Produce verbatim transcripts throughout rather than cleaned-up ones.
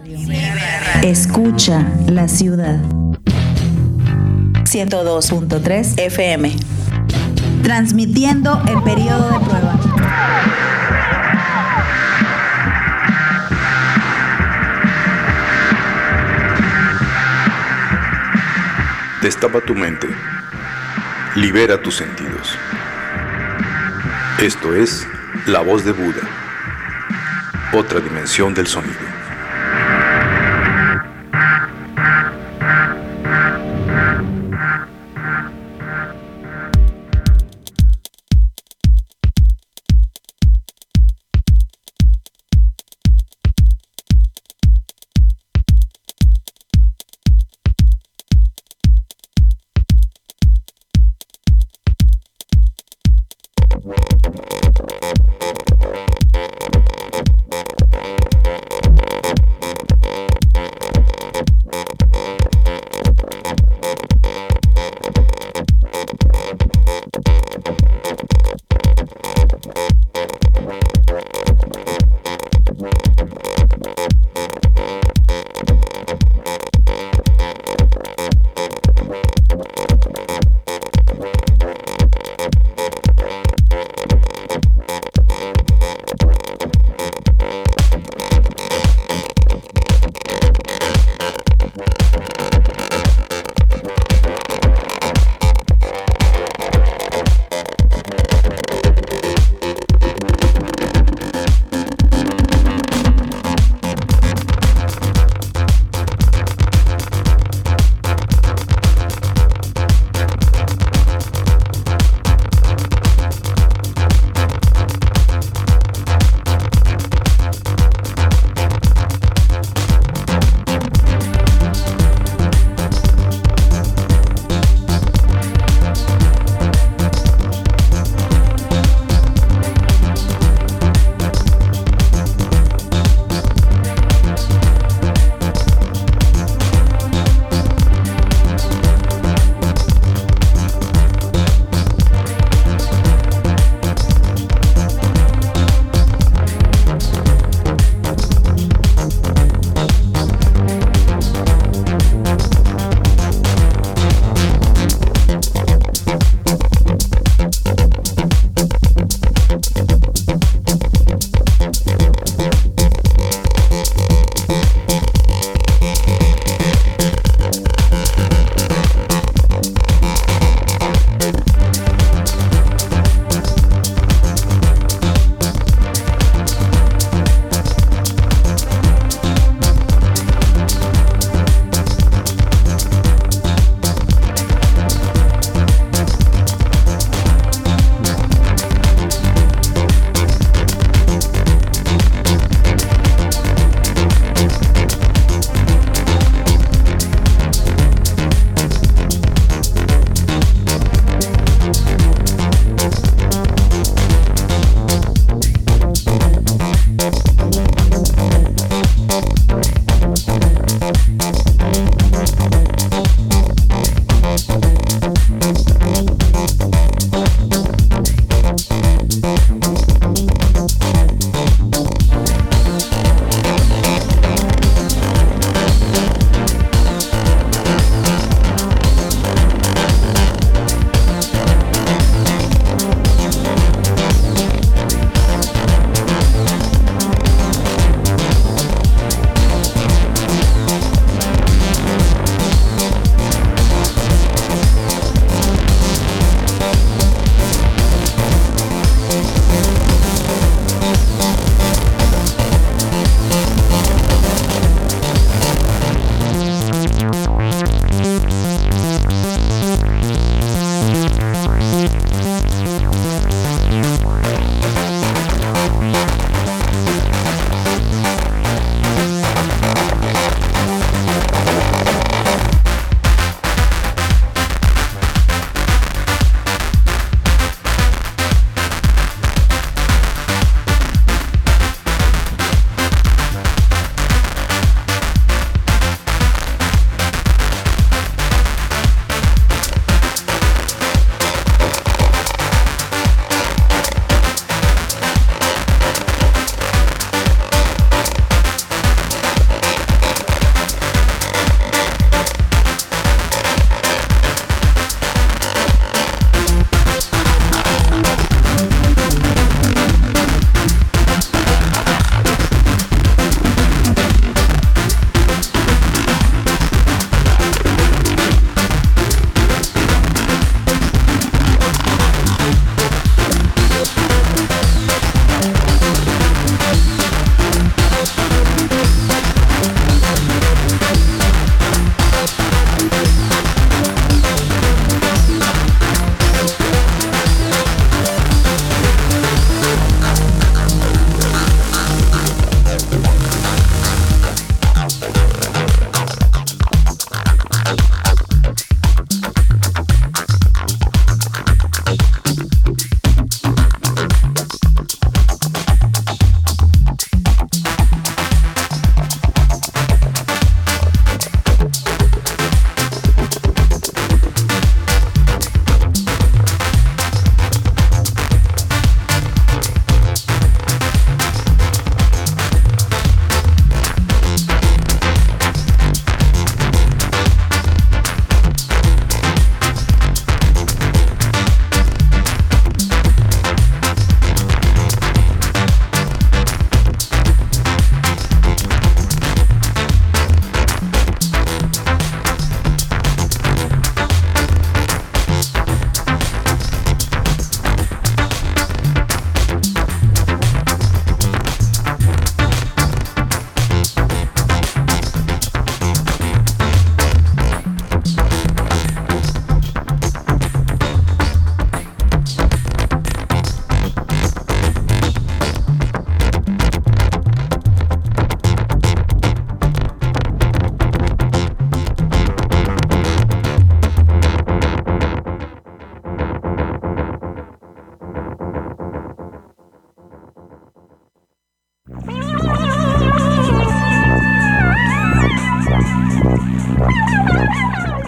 Escucha la ciudad. ciento dos punto tres F M. Transmitiendo el periodo de prueba. Destapa tu mente. Libera tus sentidos. Esto es La Voz de Buda. Otra dimensión del sonido.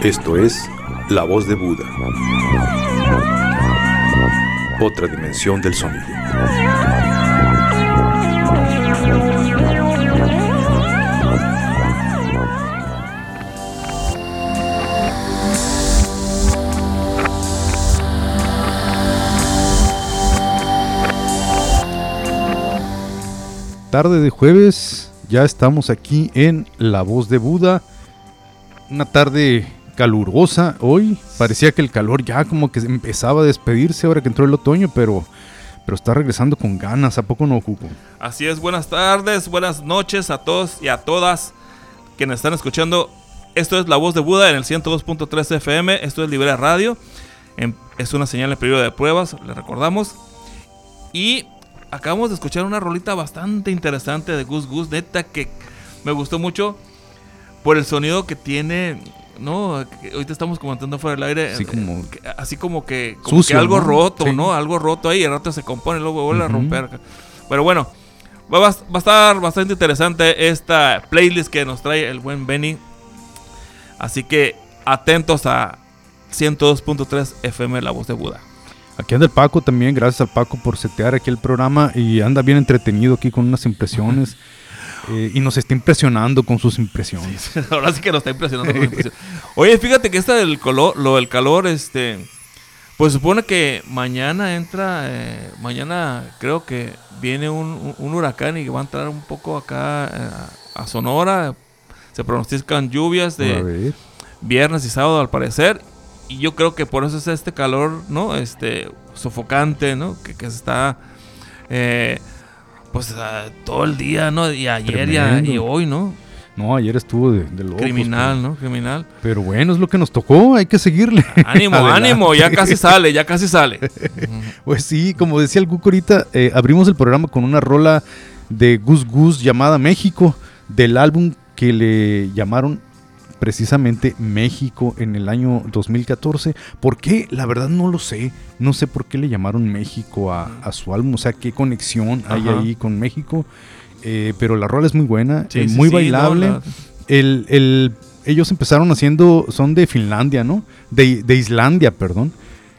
Esto es La Voz de Buda. Otra dimensión del sonido. Tarde de jueves, ya estamos aquí en La Voz de Buda. Una tarde calurosa hoy, parecía que el calor ya como que empezaba a despedirse ahora que entró el otoño, pero, pero está regresando con ganas, ¿a poco no, Cuco? Así es, buenas tardes, buenas noches a todos y a todas quienes están escuchando. Esto es La Voz de Buda en el ciento dos punto tres F M, esto es Libera Radio, es una señal en periodo de pruebas, le recordamos. Y acabamos de escuchar una rolita bastante interesante de Gus Gus, neta que me gustó mucho por el sonido que tiene, ¿no? Que ahorita estamos comentando fuera del aire, así como, eh, así como que, como sucio, que algo ¿no? roto, Sí. ¿no? Algo roto ahí, el rato se compone y luego vuelve uh-huh. a romper. Pero bueno, va, va a estar bastante interesante esta playlist que nos trae el buen Benny. Así que atentos a ciento dos punto tres F M, La Voz de Buda. Aquí anda el Paco también, gracias al Paco por setear aquí el programa y anda bien entretenido aquí con unas impresiones eh, y nos está impresionando con sus impresiones. Sí, ahora sí que nos está impresionando con sus impresiones. Oye, fíjate que esta del color, lo del calor, este, pues supone que mañana entra, eh, mañana creo que viene un, un huracán y va a entrar un poco acá eh, a Sonora. Se pronostican lluvias de viernes y sábado al parecer. Y yo creo que por eso es este calor, ¿no? Este, sofocante, ¿no? Que, que se está, eh, pues, uh, todo el día, ¿no? Y ayer y, a, y hoy, ¿no? No, ayer estuvo de, de locos. Criminal, pero, ¿no? Criminal. Pero bueno, es lo que nos tocó, hay que seguirle. Ánimo, ánimo, ya casi sale, ya casi sale. Pues sí, como decía el Cuco ahorita, eh, abrimos el programa con una rola de Gus Gus llamada México, del álbum que le llamaron precisamente México en el año dos mil catorce. ¿Por qué? La verdad no lo sé. No sé por qué le llamaron México a, a su álbum. O sea, qué conexión hay Ajá. ahí con México. Eh, pero la rola es muy buena, sí, eh, sí, muy sí, bailable. No, la... el, el, ellos empezaron haciendo, son de Finlandia, ¿no? De, de Islandia, perdón.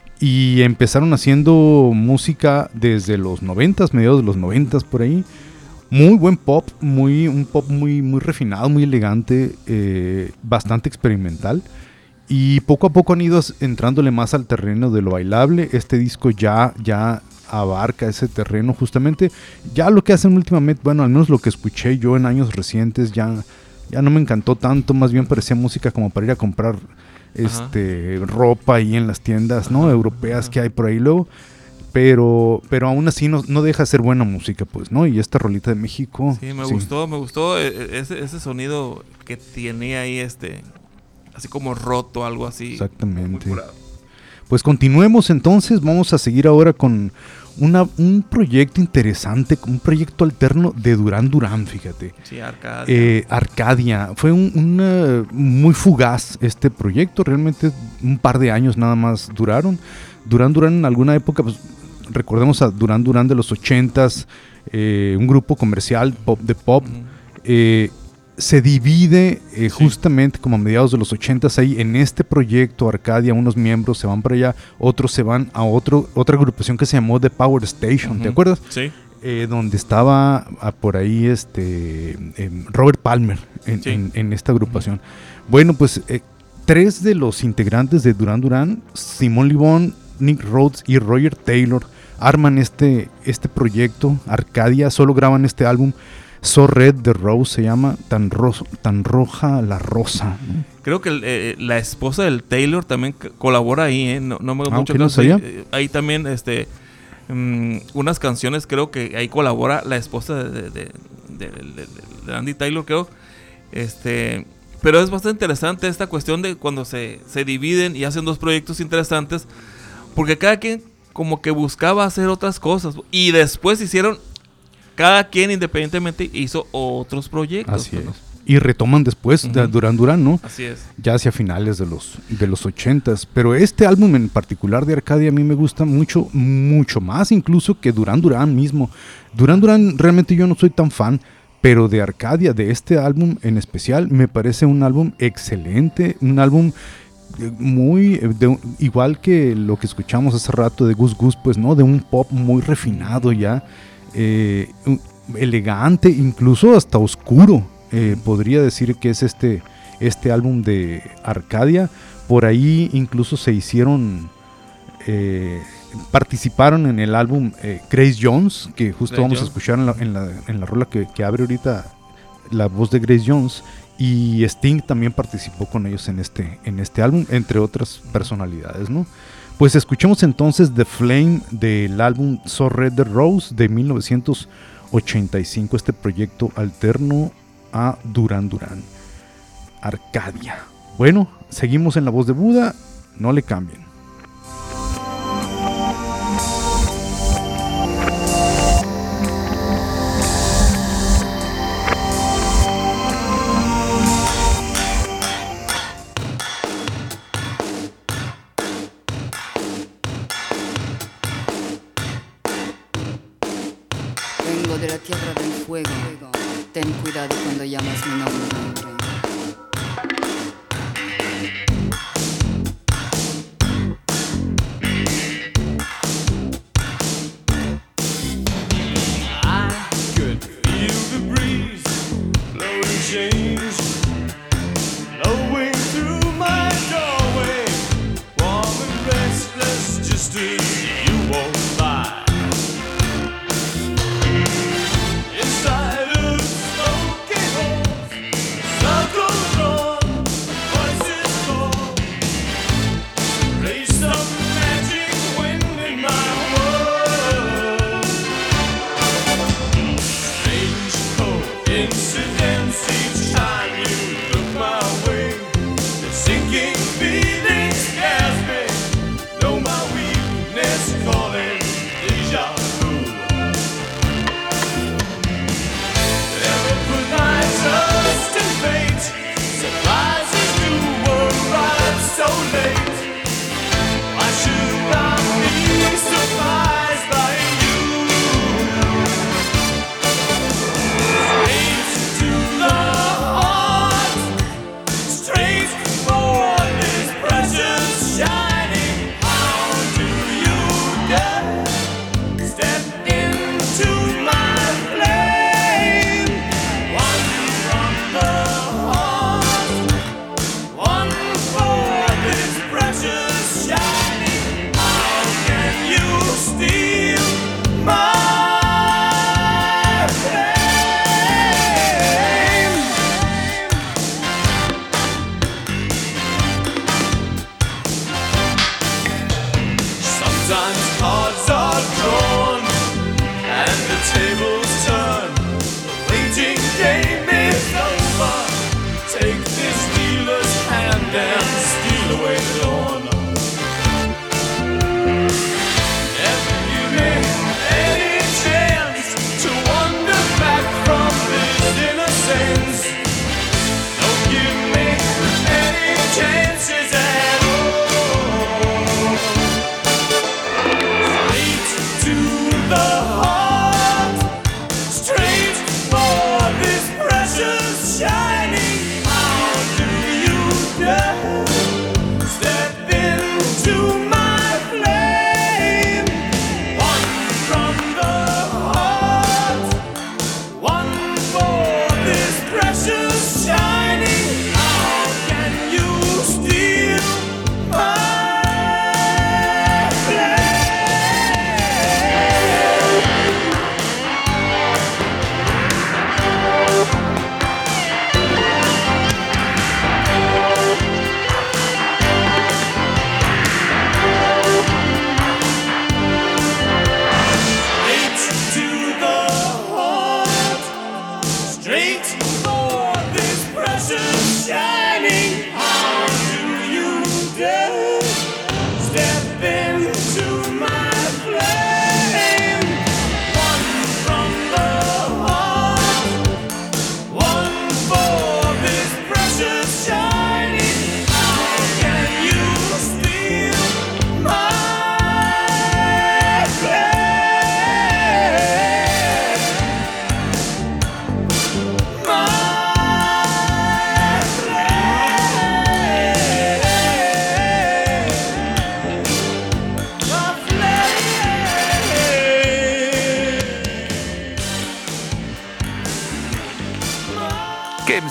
Y empezaron haciendo música desde los noventas, mediados de los noventas por ahí. Muy buen pop, muy, un pop muy, muy refinado, muy elegante, eh, bastante experimental. Y poco a poco han ido entrándole más al terreno de lo bailable. Este disco ya, ya abarca ese terreno justamente. Ya lo que hacen últimamente, bueno, al menos lo que escuché yo en años recientes, ya, ya no me encantó tanto. Más bien parecía música como para ir a comprar este, ropa ahí en las tiendas, ¿no? Ajá, europeas ajá. que hay por ahí luego. Pero, pero aún así no, no deja de ser buena música, pues, ¿no? Y esta rolita de México. Sí, me sí. gustó, me gustó ese, ese sonido que tenía ahí, este, así como roto, algo así. Exactamente. Pues continuemos entonces, vamos a seguir ahora con una, un proyecto interesante, un proyecto alterno de Durán Durán, fíjate. Sí, Arcadia. Eh, Arcadia, fue un, una, muy fugaz este proyecto, realmente un par de años nada más duraron. Durán Durán en alguna época, pues recordemos a Durán Durán de los ochentas, eh, un grupo comercial pop de pop, uh-huh. eh, se divide eh, sí. justamente como a mediados de los ochentas ahí en este proyecto Arcadia. Unos miembros se van para allá, otros se van a otro, otra agrupación que se llamó The Power Station, uh-huh. ¿te acuerdas? Sí. Eh, donde estaba ah, por ahí este eh, Robert Palmer en, sí. en, en esta agrupación. Uh-huh. Bueno, pues eh, tres de los integrantes de Durán Durán, Simón Le Bon, Nick Rhodes y Roger Taylor, arman este, este proyecto Arcadia. Solo graban este álbum So Red the Rose, se llama, tan, ro- tan roja la rosa, ¿no? Creo que eh, la esposa del Taylor también c- colabora ahí, ¿eh? No, no me ah, mucho ¿no sabía? Ahí, ahí también este um, unas canciones, creo que ahí colabora la esposa de, de, de, de, de, de Andy Taylor, creo. Este, pero es bastante interesante esta cuestión de cuando se, se dividen y hacen dos proyectos interesantes, porque cada quien como que buscaba hacer otras cosas y después hicieron, cada quien independientemente hizo otros proyectos. Así ¿no? es. Y retoman después uh-huh. de Durán Durán, ¿no? Así es. Ya hacia finales de los, de los ochentas. Pero este álbum en particular de Arcadia a mí me gusta mucho, mucho más incluso que Durán Durán mismo. Durán Durán realmente yo no soy tan fan, pero de Arcadia, de este álbum en especial, me parece un álbum excelente, un álbum muy eh, de un- igual que lo que escuchamos hace rato de Gus Gus, pues no, de un pop muy refinado ya, eh, un- elegante, incluso hasta oscuro. Eh, podría decir que es este, este álbum de Arcadia. Por ahí incluso se hicieron, eh, participaron en el álbum eh, Grace Jones, que justo Grace vamos Jones. a escuchar en la, en la, en la rola que, que abre ahorita la voz de Grace Jones. Y Sting también participó con ellos en este, en este álbum, entre otras personalidades, ¿no? Pues escuchemos entonces The Flame del álbum So Red the Rose de mil novecientos ochenta y cinco, este proyecto alterno a Duran Duran. Arcadia. Bueno, seguimos en La Voz de Buda, no le cambien. Vengo de la tierra del fuego. Ten cuidado cuando llamas mi nombre. I could feel the breeze blowing change, blowing through my doorway, warm and restless, just as you walk by. Inside of smoky holes, circles drawn, voices call, raise some magic wind in my world. Strange coincidence each time you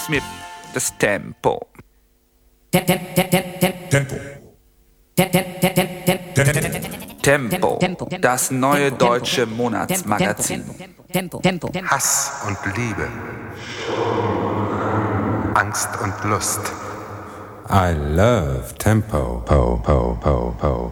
gib's mir das Tempo. Tempo. Tempo, das neue deutsche Monatsmagazin. Hass und Liebe. Angst und Lust. I love Tempo. Po, po, po, po.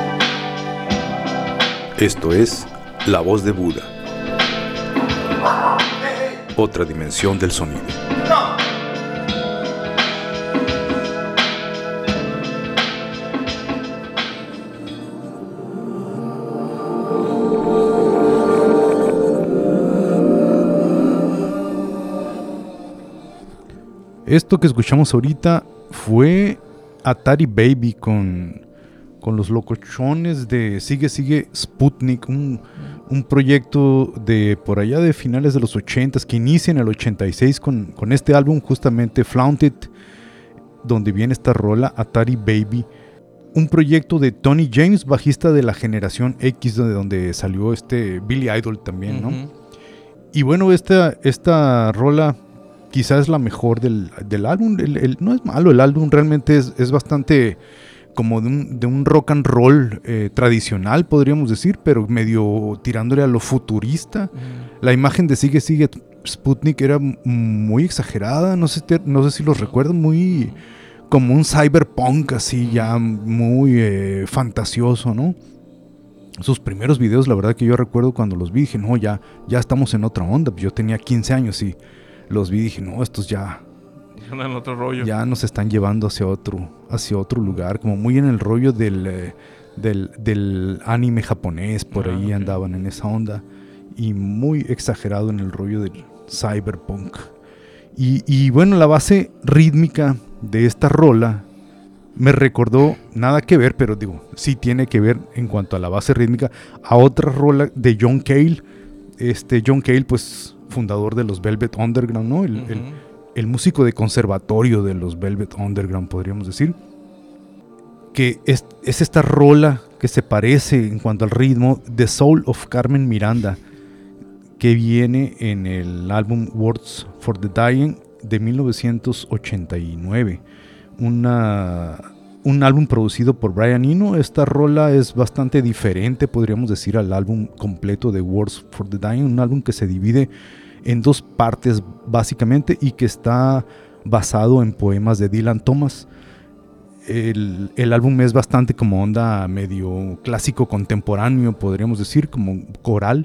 Esto es La Voz de Buda. otra dimensión del sonido. Esto que escuchamos ahorita fue Atari Baby con, con los locochones de Sigue Sigue Sputnik, un, un proyecto de por allá de finales de los ochentas que inicia en el ochenta y seis con, con este álbum justamente Flaunted, donde viene esta rola Atari Baby, un proyecto de Tony James, bajista de la generación X, de donde salió este Billy Idol también, ¿no? Uh-huh. Y bueno, esta, esta rola quizás es la mejor del, del álbum. El, el, no es malo el álbum, realmente es, es bastante como de un, de un rock and roll eh, tradicional, podríamos decir, pero medio tirándole a lo futurista. Mm. La imagen de Sigue Sigue Sputnik era muy exagerada, no sé, te, no sé si los recuerdan, muy como un cyberpunk así, ya muy eh, fantasioso, ¿no? Sus primeros videos, la verdad que yo recuerdo cuando los vi, dije, no, ya, ya estamos en otra onda. Yo tenía quince años y los vi y dije, no, estos ya, en otro rollo. Ya nos están llevando hacia otro, hacia otro lugar, como muy en el rollo del, eh, del, del anime japonés, por ah, ahí okay. Andaban en esa onda, y muy exagerado en el rollo del cyberpunk. Y, y bueno, la base rítmica de esta rola me recordó, nada que ver, pero digo, sí tiene que ver en cuanto a la base rítmica, a otra rola de John Cale. Este John Cale, pues fundador de los Velvet Underground, ¿no? El, uh-huh. el, el músico de conservatorio de los Velvet Underground, podríamos decir. Que es, es esta rola que se parece en cuanto al ritmo The Soul of Carmen Miranda, que viene en el álbum Words for the Dying de mil novecientos ochenta y nueve. Una, un álbum producido por Brian Eno. Esta rola es bastante diferente, podríamos decir, al álbum completo de Words for the Dying, un álbum que se divide en dos partes básicamente y que está basado en poemas de Dylan Thomas. El, el álbum es bastante como onda medio clásico contemporáneo, podríamos decir, como coral,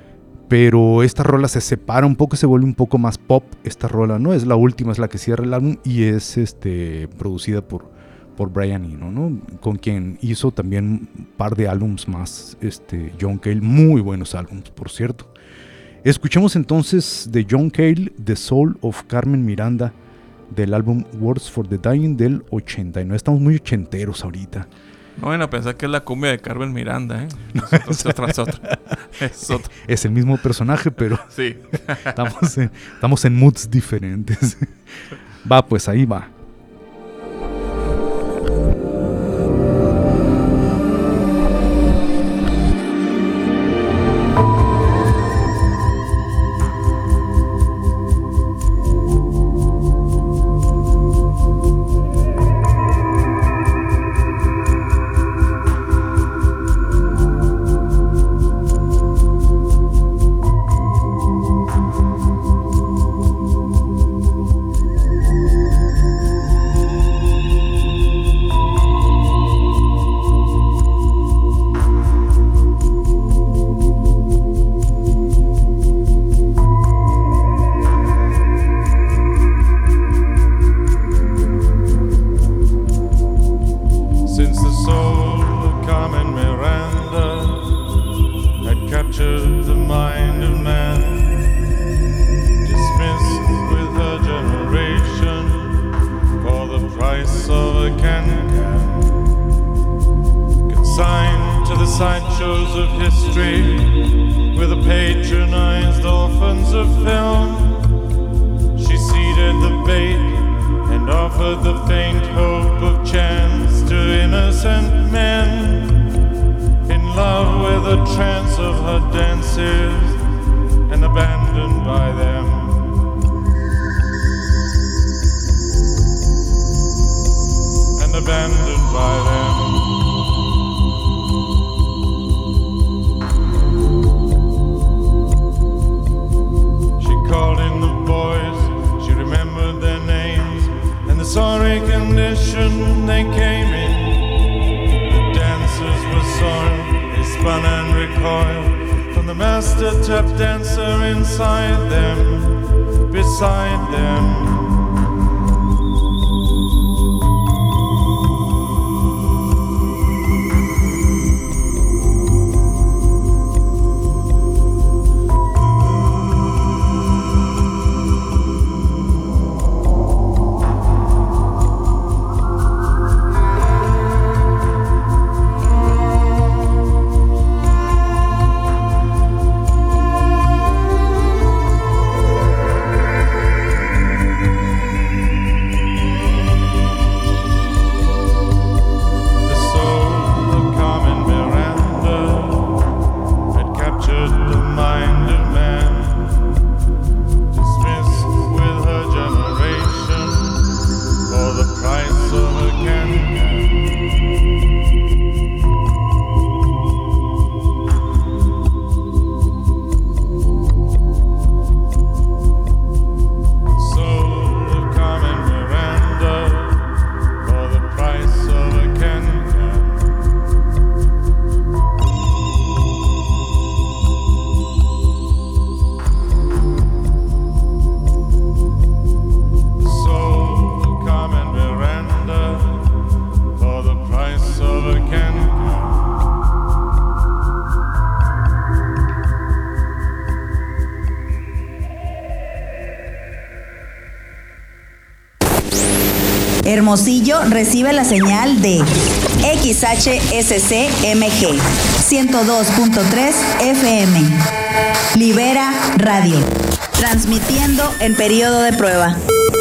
pero esta rola se separa un poco, se vuelve un poco más pop. Esta rola no es la última, es la que cierra el álbum y es este, producida por, por Brian Eno, ¿no? Con quien hizo también un par de álbums más, este, John Cale, muy buenos álbums, por cierto. Escuchemos entonces de John Cale, The Soul of Carmen Miranda, del álbum Words for the Dying del ochenta y nueve. Estamos muy ochenteros ahorita. No van a pensar que es la cumbia de Carmen Miranda, ¿eh? No, es, otra, es, otra, es otra. Es el mismo personaje, pero sí. estamos, en, estamos en moods diferentes. Va, pues ahí va. Master tap dancer inside them. beside them. Hermosillo recibe la señal de X H S C M G ciento dos punto tres F M. Libera Radio. Transmitiendo en periodo de prueba.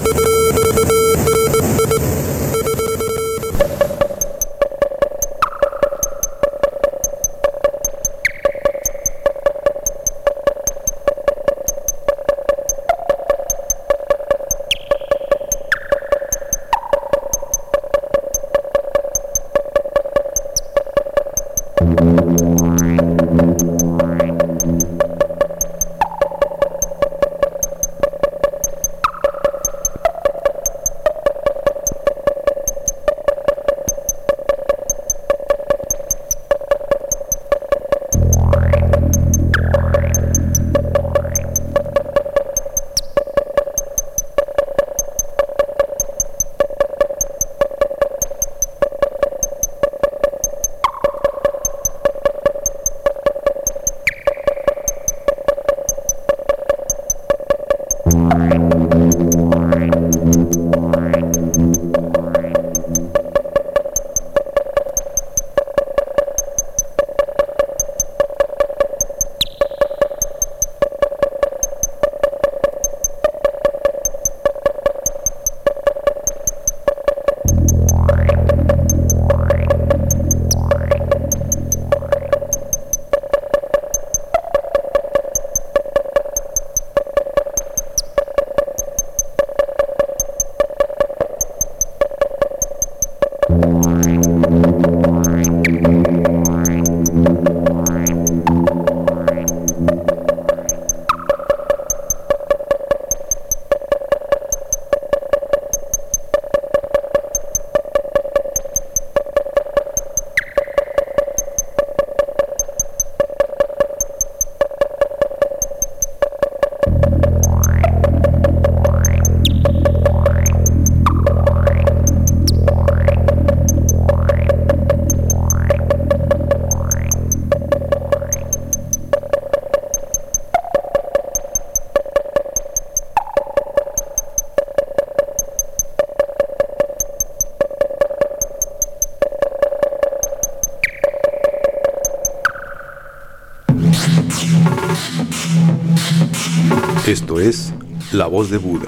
Esto es La Voz de Buda,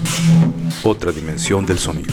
otra dimensión del sonido.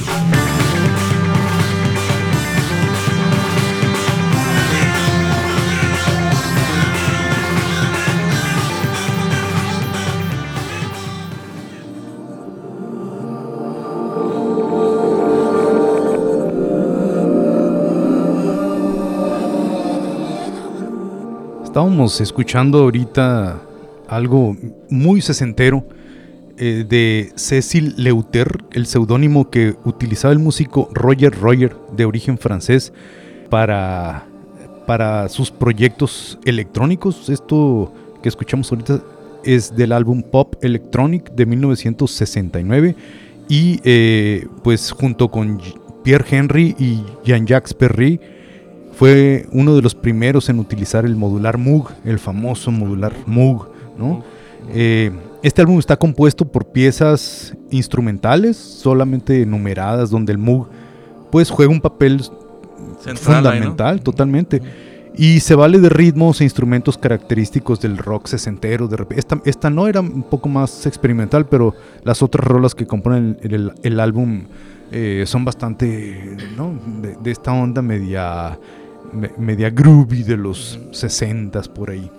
Estábamos escuchando ahorita algo muy sesentero eh, de Cecil Leuter, el seudónimo que utilizaba el músico Roger Roger, de origen francés, para, para sus proyectos electrónicos. Esto que escuchamos ahorita es del álbum Pop Electronic de mil novecientos sesenta y nueve y eh, pues junto con Pierre Henry y Jean-Jacques Perry fue uno de los primeros en utilizar el modular Moog, el famoso modular Moog, ¿no? Eh, este álbum está compuesto por piezas instrumentales solamente numeradas, donde el Moog pues juega un papel Central fundamental, ahí, ¿no? totalmente. Y se vale de ritmos e instrumentos característicos del rock sesentero. De repente, esta, esta no era un poco más experimental, pero las otras rolas que componen el, el, el álbum eh, son bastante, ¿no? de, de esta onda media, me, media groovy de los sesentas por ahí.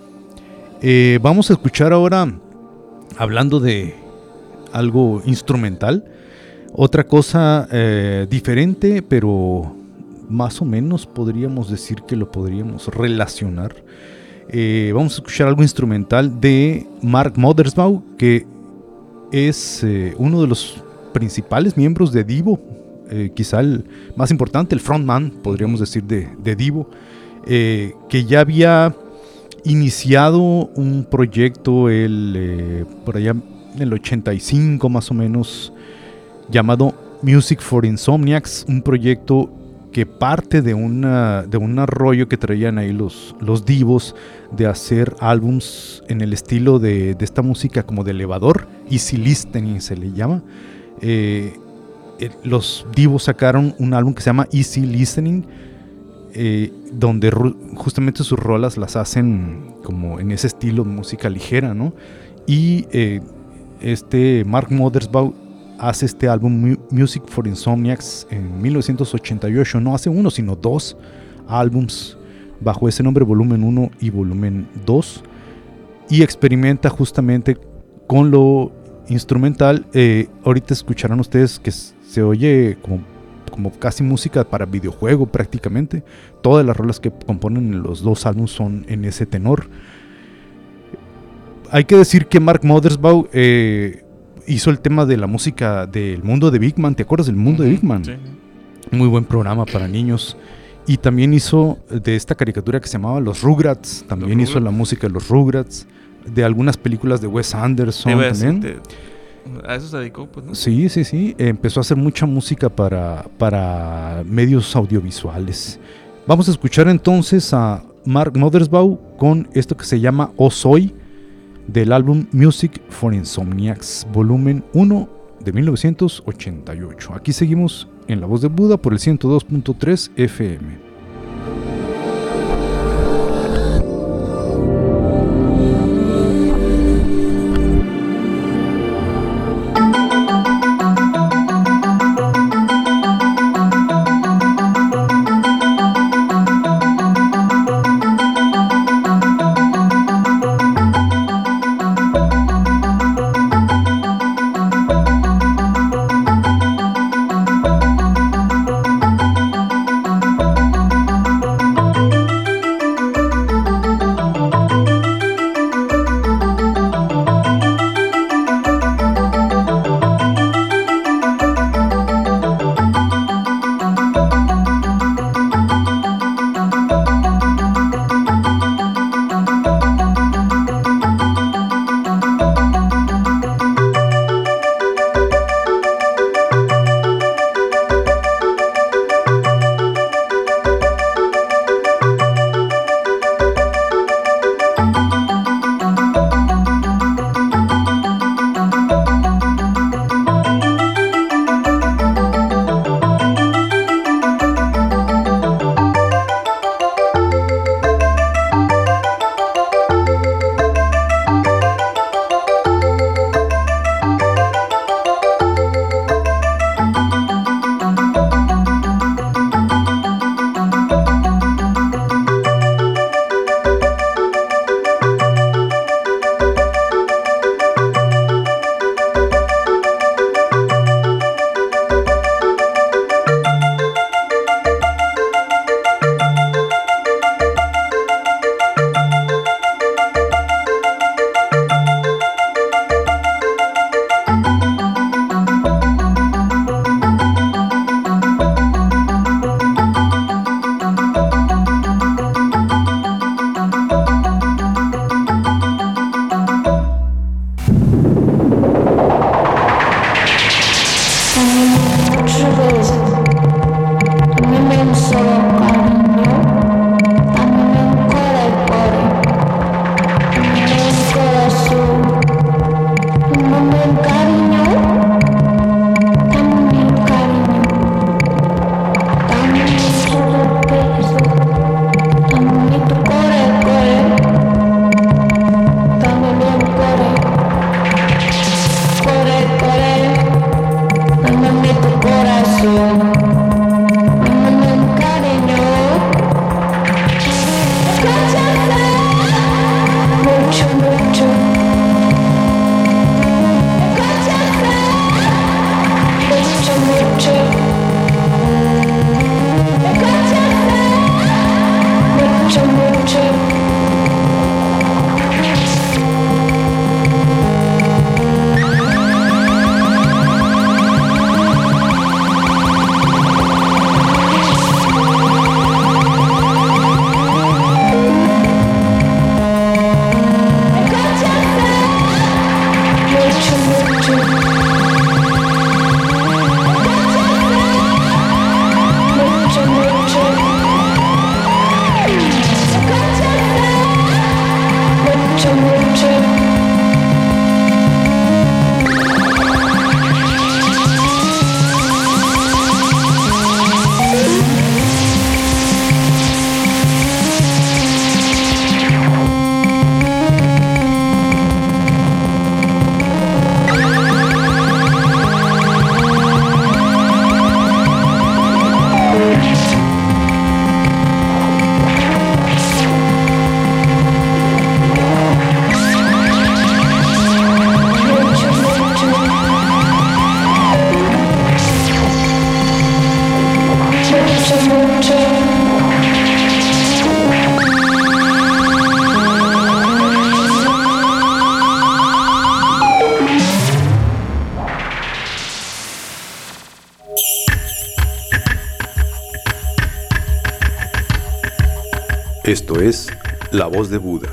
Eh, vamos a escuchar ahora, hablando de algo instrumental, otra cosa eh, diferente, pero más o menos podríamos decir que lo podríamos relacionar. Eh, vamos a escuchar algo instrumental de Mark Mothersbaugh, que es eh, uno de los principales miembros de Devo, eh, quizá el más importante, el frontman, podríamos decir, de, de Devo, eh, que ya había iniciado un proyecto el, eh, por allá en el ochenta y cinco más o menos, llamado Music for Insomniacs, un proyecto que parte de, una, de un rollo que traían ahí los, los divos de hacer álbums en el estilo de, de esta música como de elevador, easy listening se le llama. Eh, eh, los divos sacaron un álbum que se llama Easy Listening, eh, donde ru- justamente sus rolas las hacen como en ese estilo de música ligera, ¿no? Y eh, este Mark Mothersbaugh hace este álbum Music for Insomniacs en mil novecientos ochenta y ocho. No hace uno, sino dos álbums bajo ese nombre, volumen uno y volumen dos, y experimenta justamente con lo instrumental. Eh, ahorita escucharán ustedes que se oye como, como casi música para videojuego prácticamente. Todas las rolas que componen los dos álbumes son en ese tenor. Hay que decir que Mark Mothersbaugh eh, hizo el tema de la música del mundo de Big Man. ¿Te acuerdas del mundo de Big Man? Sí. Muy buen programa para niños. Y también hizo de esta caricatura que se llamaba Los Rugrats. También Los hizo la música de los Rugrats. De algunas películas de Wes Anderson Te iba a decir, también. te- a eso se dedicó, pues, ¿no? Sí, sí, sí. Eh, empezó a hacer mucha música para, para medios audiovisuales. Vamos a escuchar entonces a Mark Mothersbaugh con esto que se llama O Soy, del álbum Music for Insomniacs, volumen uno de mil novecientos ochenta y ocho. Aquí seguimos en La Voz de Buda por el ciento dos punto tres F M. Esto es La Voz de Buda,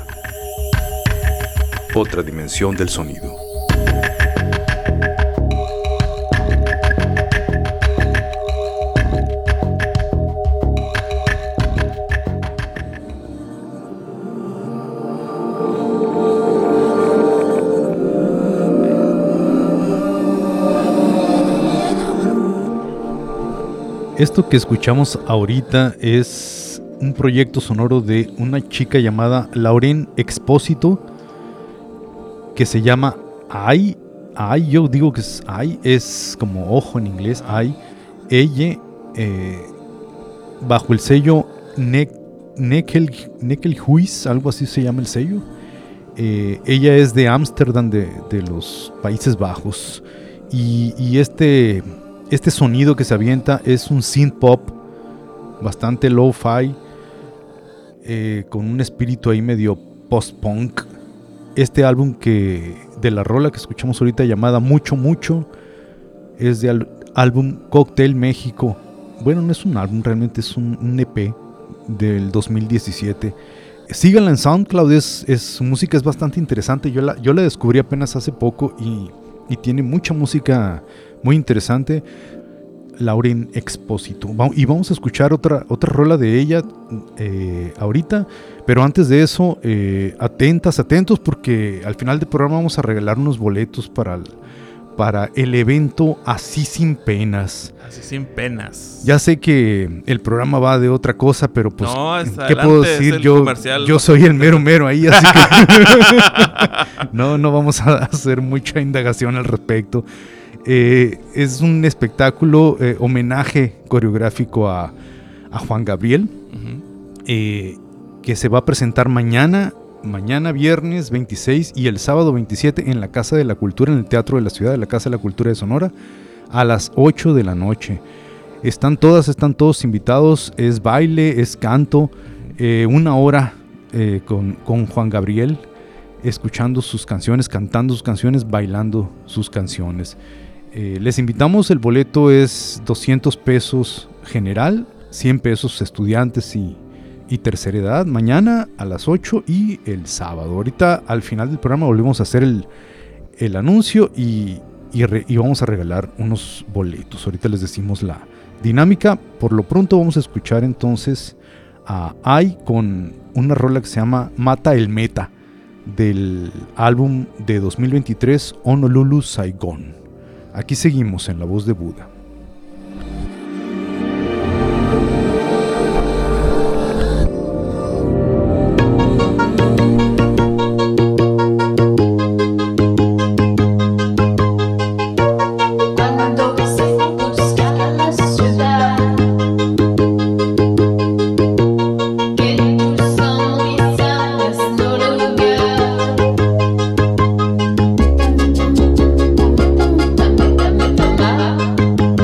otra dimensión del sonido. Esto que escuchamos ahorita es un proyecto sonoro de una chica llamada Lauren Expósito, que se llama Ai. Ai, yo digo que es Ai, es como ojo en inglés, Ai. Ella, eh, bajo el sello ne- Neckel, Neckelhuis, algo así se llama el sello. Eh, ella es de Ámsterdam, de, de los Países Bajos. Y, y este... Este sonido que se avienta es un synth pop bastante lo-fi, eh, con un espíritu ahí medio post-punk. Este álbum que de la rola que escuchamos ahorita llamada Mucho Mucho es de al- álbum Cocktail México. Bueno, no es un álbum, realmente es un, un E P del dos mil diecisiete. Síganla en SoundCloud, es, es, su música es bastante interesante. Yo la, yo la descubrí apenas hace poco y, y tiene mucha música muy interesante. Lauren Expósito. Y vamos a escuchar otra, otra rola de ella eh, ahorita. Pero antes de eso, eh, atentas, atentos, porque al final del programa vamos a regalar unos boletos para el, para el evento Así Sin Penas. Así sin penas. Ya sé que el programa va de otra cosa, pero pues, No, es ¿qué adelante, puedo es decir? el Yo, comercial. yo soy el mero mero ahí, así que no, no vamos a hacer mucha indagación al respecto. Eh, es un espectáculo, eh, homenaje coreográfico a, a Juan Gabriel, Ujú. eh, que se va a presentar mañana, mañana viernes veintiséis y el sábado veintisiete en la Casa de la Cultura, en el Teatro de la Ciudad, de la Casa de la Cultura de Sonora, a las ocho de la noche. Están todas, están todos invitados, es baile, es canto, eh, una hora eh, con, con Juan Gabriel, escuchando sus canciones, cantando sus canciones, bailando sus canciones. Eh, les invitamos, el boleto es doscientos pesos general, cien pesos estudiantes y, y tercera edad, mañana a las ocho y el sábado. Ahorita al final del programa volvemos a hacer el, el anuncio y, y, re, y vamos a regalar unos boletos. Ahorita les decimos la dinámica. Por lo pronto vamos a escuchar entonces a Ai con una rola que se llama Mata el Meta, del álbum de dos mil veintitrés Honolulu Saigon. Aquí seguimos en La Voz de Buda. Cuando se busca la ciudad, que tu sonrisa es solo lugar. Dame, dame, dame,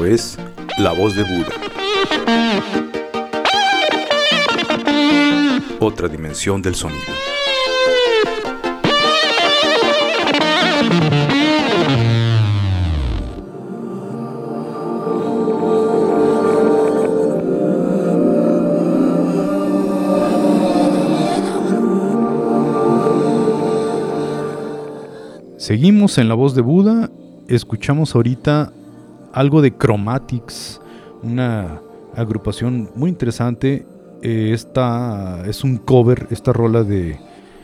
Esto es La Voz de Buda. Otra dimensión del sonido. Seguimos en La Voz de Buda. Escuchamos ahorita algo de Chromatics, una agrupación muy interesante. Eh, esta es un cover, esta rola de,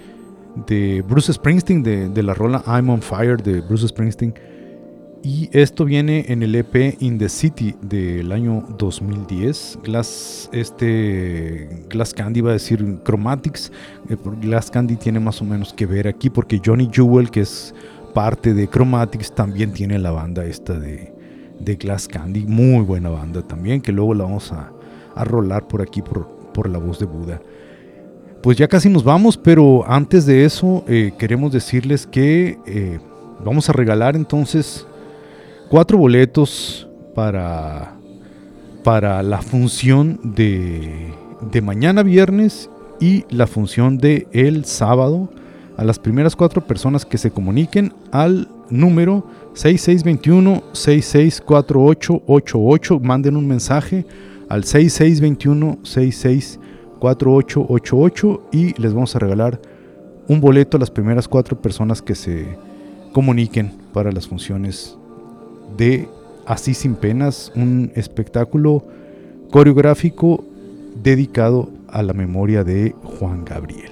de Bruce Springsteen, de, de la rola I'm on Fire de Bruce Springsteen. Y esto viene en el E P In the City del año dos mil diez. Glass, este, Glass Candy va a decir Chromatics. Eh, Glass Candy tiene más o menos que ver aquí porque Johnny Jewel, que es parte de Chromatics, también tiene la banda esta de, de Glass Candy. Muy buena banda también, que luego la vamos a, a rolar por aquí por, por La Voz de Buda. Pues ya casi nos vamos, pero antes de eso eh, queremos decirles que eh, vamos a regalar entonces cuatro boletos para, para la función de, de mañana viernes y la función de el sábado. A las primeras cuatro personas que se comuniquen al número seis seis dos uno, seis seis cuatro ocho ocho ocho, manden un mensaje al seis seis dos uno, seis seis cuatro ocho ocho ocho y les vamos a regalar un boleto a las primeras cuatro personas que se comuniquen para las funciones de Así Sin Penas, un espectáculo coreográfico dedicado a la memoria de Juan Gabriel.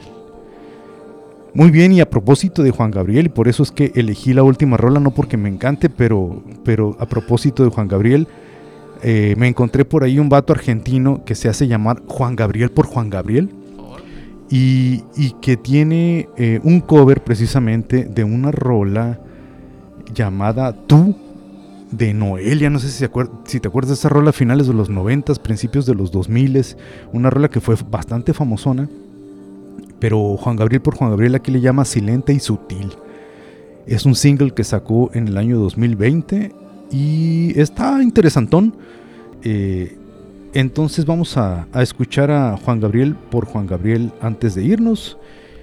Muy bien, y a propósito de Juan Gabriel, y por eso es que elegí la última rola, no porque me encante, pero, pero a propósito de Juan Gabriel, eh, me encontré por ahí un vato argentino que se hace llamar Juan Gabriel por Juan Gabriel, y, y que tiene eh, un cover precisamente de una rola llamada Tú, de Noelia. No sé si, acuer- si te acuerdas de esa rola a finales de los noventas, principios de los dos miles, una rola que fue bastante famosona. Pero Juan Gabriel por Juan Gabriel aquí le llama Silente y Sutil. Es un single que sacó en el año dos mil veinte y está interesantón. Eh, entonces vamos a, a escuchar a Juan Gabriel por Juan Gabriel antes de irnos.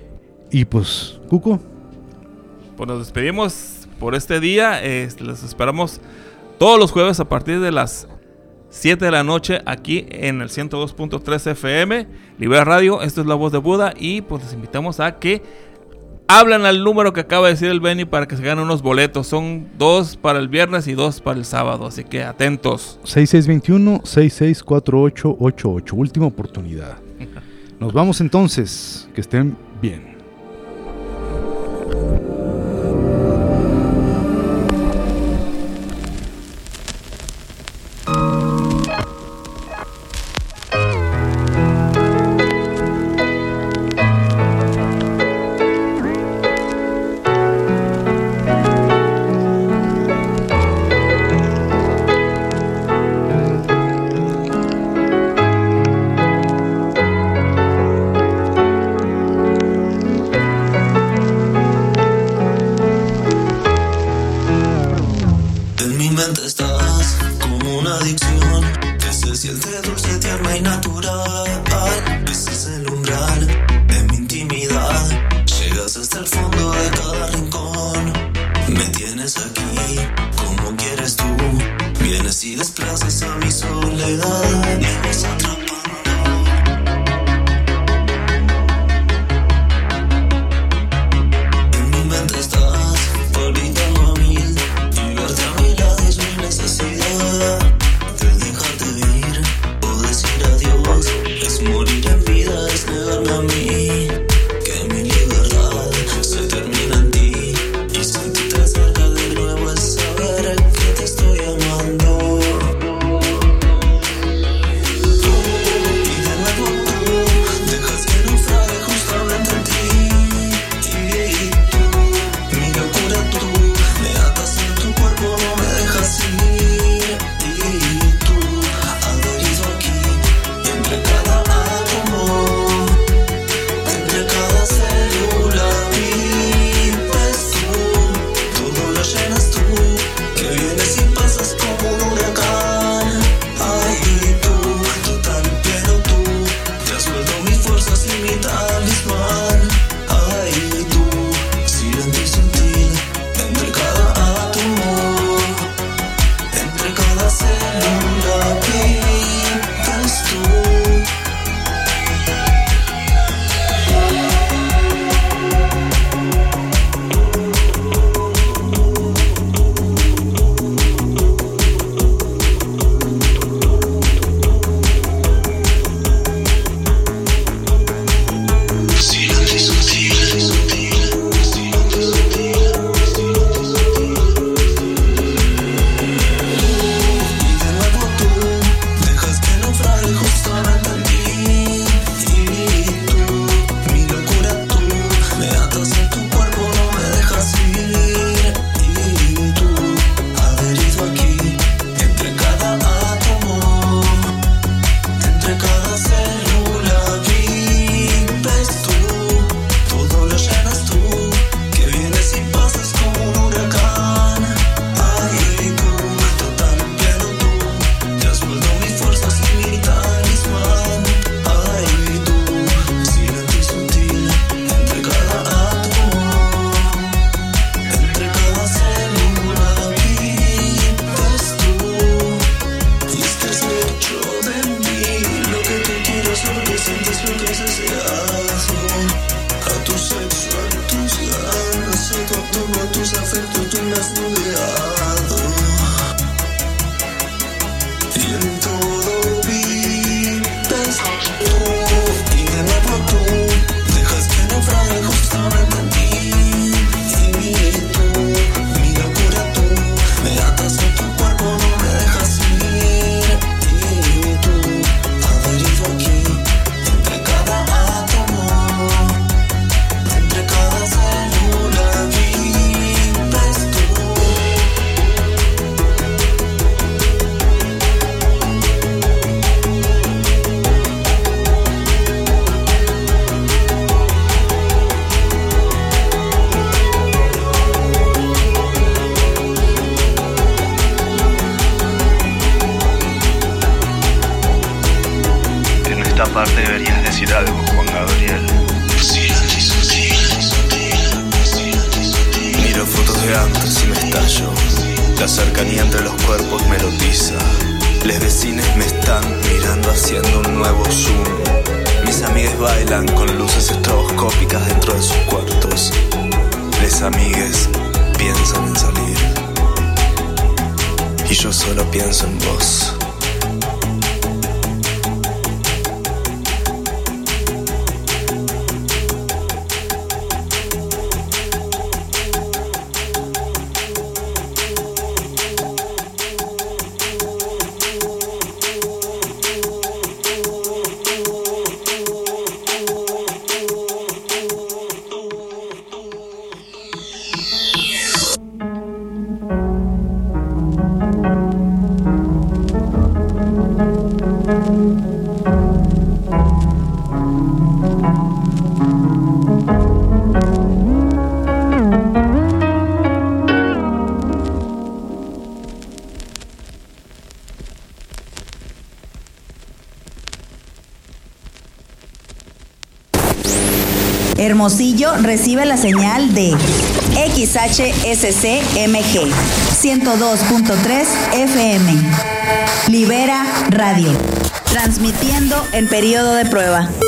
Y pues, Cuco. Pues nos despedimos por este día. Este, los esperamos todos los jueves a partir de las siete de la noche aquí en el ciento dos punto tres F M, Libera Radio. Esto es La Voz de Buda y pues les invitamos a que hablen al número que acaba de decir el Benny para que se ganen unos boletos. Son dos para el viernes y dos para el sábado, así que atentos. seis seis dos uno, seis seis cuatro ocho ocho ocho, última oportunidad. Nos vamos entonces, que estén bien. Cerca de nuevo es saber que te estoy amando. como tus afectos tú me has rodeado. Y en todo vives tú, y de nuevo tú dejas que naufrague justamente en ti. Y tú, mi locura tú, me atas en tu cuerpo, no me dejas ir. Y tú, adherido aquí, entre cada átomo, entre cada célula vives tú. En esta parte deberías decir algo, Juan Gabriel. Miro fotos de antes y me estallo. La cercanía entre los cuerpos me erotiza. Les vecines me están mirando haciendo un nuevo zoom. Mis amigues bailan con luces estroboscópicas dentro de sus cuartos. Les amigues piensan en salir. Y yo solo pienso en vos. Hermosillo recibe la señal de X H S C M G ciento dos punto tres F M. Libera Radio. Transmitiendo en periodo de prueba.